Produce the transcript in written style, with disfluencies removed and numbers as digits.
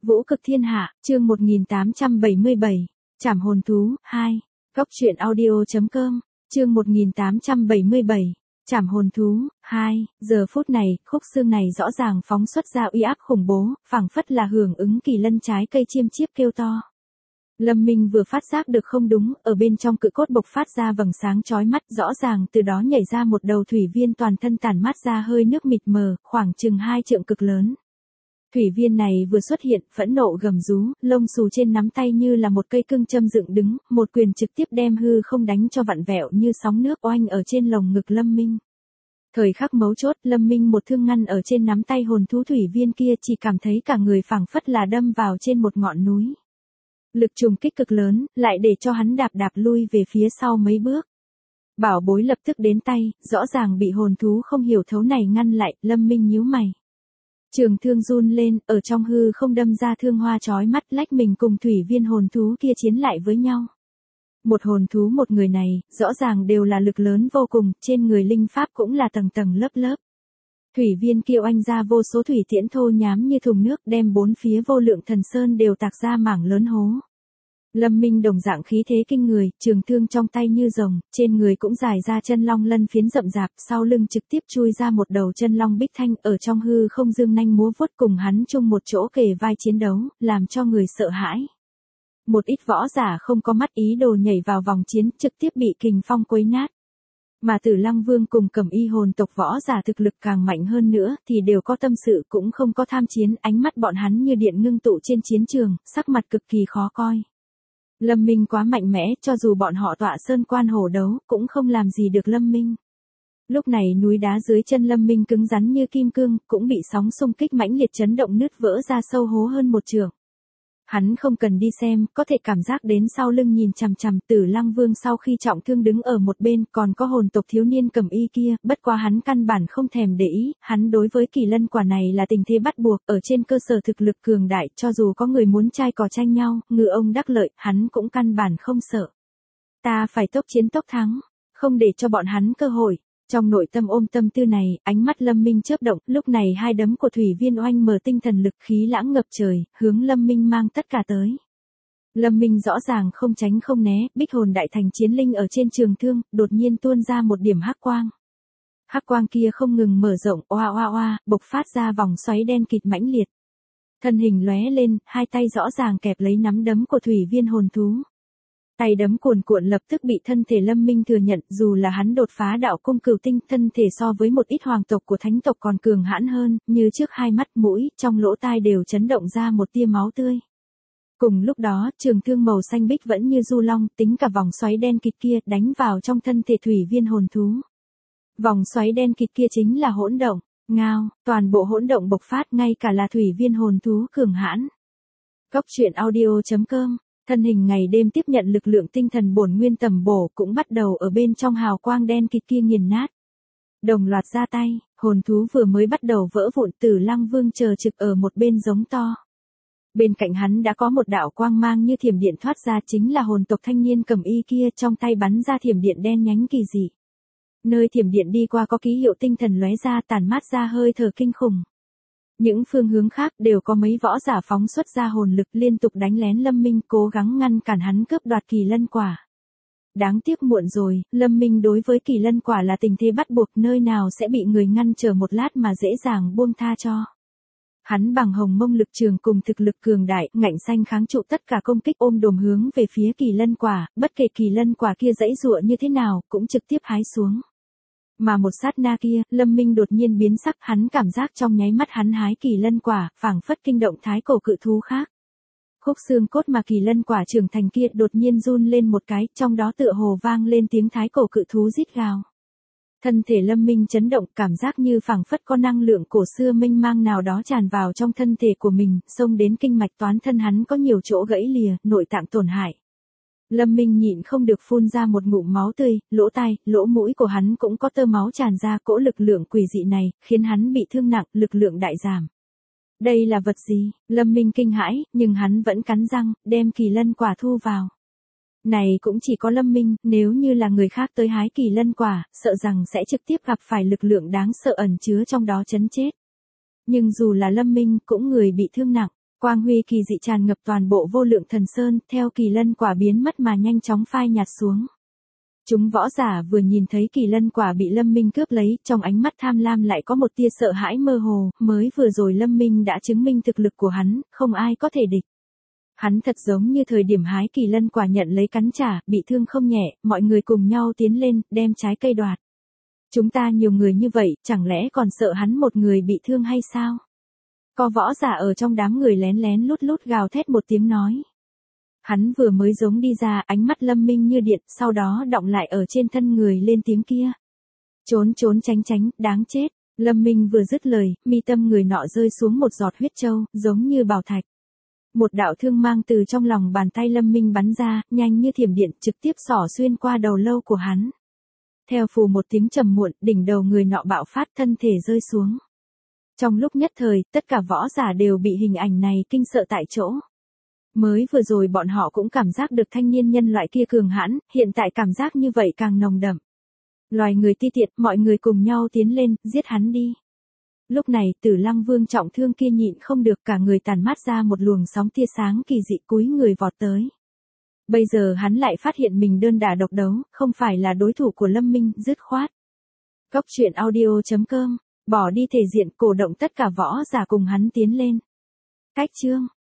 Vũ cực thiên hạ, chương 1877, Trảm hồn thú, 2, Góc truyện audio.com, chương 1877, Trảm hồn thú, 2, giờ phút này, khúc xương này rõ ràng phóng xuất ra uy áp khủng bố, phảng phất là hưởng ứng kỳ lân trái cây chiêm chiếp kêu to. Lâm Minh vừa phát giác được không đúng, ở bên trong cự cốt bộc phát ra vầng sáng chói mắt, rõ ràng từ đó nhảy ra một đầu thủy viên toàn thân tản mát ra hơi nước mịt mờ, khoảng chừng 2 trượng cực lớn. Thủy viên này vừa xuất hiện, phẫn nộ gầm rú, lông xù trên nắm tay như là một cây cương châm dựng đứng, một quyền trực tiếp đem hư không đánh cho vặn vẹo như sóng nước oanh ở trên lồng ngực Lâm Minh. Thời khắc mấu chốt, Lâm Minh một thương ngăn ở trên nắm tay hồn thú thủy viên kia, chỉ cảm thấy cả người phảng phất là đâm vào trên một ngọn núi. Lực trùng kích cực lớn, lại để cho hắn đạp lui về phía sau mấy bước. Bảo bối lập tức đến tay, rõ ràng bị hồn thú không hiểu thấu này ngăn lại, Lâm Minh nhíu mày. Trường thương run lên, ở trong hư không đâm ra thương hoa chói mắt, lách mình cùng thủy viên hồn thú kia chiến lại với nhau. Một hồn thú một người này, rõ ràng đều là lực lớn vô cùng, trên người linh pháp cũng là tầng tầng lớp lớp. Thủy viên kia oanh ra vô số thủy tiễn thô nhám như thùng nước, đem bốn phía vô lượng thần sơn đều tạc ra mảng lớn hố. Lâm Minh đồng dạng khí thế kinh người, trường thương trong tay như rồng, trên người cũng dài ra chân long lân phiến rậm rạp, sau lưng trực tiếp chui ra một đầu chân long bích thanh, ở trong hư không dương nanh múa vuốt cùng hắn chung một chỗ kề vai chiến đấu, làm cho người sợ hãi. Một ít võ giả không có mắt ý đồ nhảy vào vòng chiến, trực tiếp bị kình phong quấy nát. Mà Tử Lăng Vương cùng Cẩm Y hồn tộc võ giả thực lực càng mạnh hơn nữa, thì đều có tâm sự cũng không có tham chiến, ánh mắt bọn hắn như điện ngưng tụ trên chiến trường, sắc mặt cực kỳ khó coi. Lâm Minh quá mạnh mẽ, cho dù bọn họ tọa sơn quan hổ đấu, cũng không làm gì được Lâm Minh. Lúc này núi đá dưới chân Lâm Minh cứng rắn như kim cương, cũng bị sóng xung kích mãnh liệt chấn động nứt vỡ ra sâu hố hơn một trượng. Hắn không cần đi xem, có thể cảm giác đến sau lưng nhìn chằm chằm. Tử Lăng Vương sau khi trọng thương đứng ở một bên, còn có hồn tộc thiếu niên Cẩm Y kia, bất quá hắn căn bản không thèm để ý, hắn đối với kỳ lân quả này là tình thế bắt buộc, ở trên cơ sở thực lực cường đại, cho dù có người muốn trai cò tranh nhau, ngư ông đắc lợi, hắn cũng căn bản không sợ. Ta phải tốc chiến tốc thắng, không để cho bọn hắn cơ hội. Trong nội tâm ôm tâm tư này, ánh mắt Lâm Minh chớp động, lúc này hai đấm của thủy viên oanh mở tinh thần lực khí lãng ngập trời, hướng Lâm Minh mang tất cả tới. Lâm Minh rõ ràng không tránh không né, bích hồn đại thành chiến linh ở trên trường thương, đột nhiên tuôn ra một điểm hắc quang. Hắc quang kia không ngừng mở rộng, oa oa oa, bộc phát ra vòng xoáy đen kịt mãnh liệt. Thân hình lóe lên, hai tay rõ ràng kẹp lấy nắm đấm của thủy viên hồn thú. Tay đấm cuồn cuộn lập tức bị thân thể Lâm Minh thừa nhận, dù là hắn đột phá đạo cung cửu tinh, thân thể so với một ít hoàng tộc của thánh tộc còn cường hãn hơn, như trước hai mắt mũi, trong lỗ tai đều chấn động ra một tia máu tươi. Cùng lúc đó, trường thương màu xanh bích vẫn như du long, tính cả vòng xoáy đen kịt kia, đánh vào trong thân thể thủy viên hồn thú. Vòng xoáy đen kịt kia chính là hỗn động, ngao, toàn bộ hỗn động bộc phát, ngay cả là thủy viên hồn thú cường hãn. Góc truyện audio.com. Thân hình ngày đêm tiếp nhận lực lượng tinh thần bổn nguyên tầm bổ, cũng bắt đầu ở bên trong hào quang đen kịt kia nghiền nát. Đồng loạt ra tay, hồn thú vừa mới bắt đầu vỡ vụn. Tử Lăng Vương chờ trực ở một bên giống to. Bên cạnh hắn đã có một đạo quang mang như thiểm điện thoát ra, chính là hồn tộc thanh niên Cẩm Y kia, trong tay bắn ra thiểm điện đen nhánh kỳ dị. Nơi thiểm điện đi qua có ký hiệu tinh thần lóe ra, tản mát ra hơi thở kinh khủng. Những phương hướng khác đều có mấy võ giả phóng xuất ra hồn lực liên tục đánh lén Lâm Minh, cố gắng ngăn cản hắn cướp đoạt kỳ lân quả. Đáng tiếc muộn rồi, Lâm Minh đối với kỳ lân quả là tình thế bắt buộc, nơi nào sẽ bị người ngăn trở một lát mà dễ dàng buông tha cho. Hắn bằng hồng mông lực trường cùng thực lực cường đại, ngạnh xanh kháng trụ tất cả công kích, ôm đồm hướng về phía kỳ lân quả, bất kể kỳ lân quả kia giãy giụa như thế nào, cũng trực tiếp hái xuống. Mà một sát na kia, Lâm Minh đột nhiên biến sắc, hắn cảm giác trong nháy mắt hắn hái kỳ lân quả, phảng phất kinh động thái cổ cự thú khác. Khúc xương cốt mà kỳ lân quả trưởng thành kia đột nhiên run lên một cái, trong đó tựa hồ vang lên tiếng thái cổ cự thú rít gào. Thân thể Lâm Minh chấn động, cảm giác như phảng phất có năng lượng cổ xưa mênh mang nào đó tràn vào trong thân thể của mình, xông đến kinh mạch toán thân hắn có nhiều chỗ gãy lìa, nội tạng tổn hại. Lâm Minh nhịn không được phun ra một ngụm máu tươi, lỗ tai, lỗ mũi của hắn cũng có tơ máu tràn ra, cỗ lực lượng quỷ dị này, khiến hắn bị thương nặng, lực lượng đại giảm. Đây là vật gì? Lâm Minh kinh hãi, nhưng hắn vẫn cắn răng, đem kỳ lân quả thu vào. Này cũng chỉ có Lâm Minh, nếu như là người khác tới hái kỳ lân quả, sợ rằng sẽ trực tiếp gặp phải lực lượng đáng sợ ẩn chứa trong đó chấn chết. Nhưng dù là Lâm Minh, cũng người bị thương nặng. Quang huy kỳ dị tràn ngập toàn bộ Vô Lượng Thần Sơn, theo kỳ lân quả biến mất mà nhanh chóng phai nhạt xuống. Chúng võ giả vừa nhìn thấy kỳ lân quả bị Lâm Minh cướp lấy, trong ánh mắt tham lam lại có một tia sợ hãi mơ hồ, mới vừa rồi Lâm Minh đã chứng minh thực lực của hắn, không ai có thể địch. Hắn thật giống như thời điểm hái kỳ lân quả nhận lấy cắn trả, bị thương không nhẹ, mọi người cùng nhau tiến lên, đem trái cây đoạt. Chúng ta nhiều người như vậy, chẳng lẽ còn sợ hắn một người bị thương hay sao? Có võ giả ở trong đám người lén lén lút lút gào thét một tiếng nói. Hắn vừa mới giống đi ra, ánh mắt Lâm Minh như điện, sau đó đọng lại ở trên thân người lên tiếng kia. Trốn trốn tránh tránh, đáng chết. Lâm Minh vừa dứt lời, mi tâm người nọ rơi xuống một giọt huyết châu, giống như bảo thạch. Một đạo thương mang từ trong lòng bàn tay Lâm Minh bắn ra, nhanh như thiểm điện, trực tiếp xỏ xuyên qua đầu lâu của hắn. Theo phù một tiếng trầm muộn, đỉnh đầu người nọ bạo phát, thân thể rơi xuống. Trong lúc nhất thời, tất cả võ giả đều bị hình ảnh này kinh sợ tại chỗ. Mới vừa rồi bọn họ cũng cảm giác được thanh niên nhân loại kia cường hãn, hiện tại cảm giác như vậy càng nồng đậm. Loài người ti tiện, mọi người cùng nhau tiến lên, giết hắn đi. Lúc này, Tử Lăng Vương trọng thương kia nhịn không được, cả người tàn mát ra một luồng sóng tia sáng kỳ dị, cúi người vọt tới. Bây giờ hắn lại phát hiện mình đơn đả độc đấu, không phải là đối thủ của Lâm Minh, dứt khoát. Cốc truyện audio.com, bỏ đi thể diện, cổ động tất cả võ giả cùng hắn tiến lên. Cách chương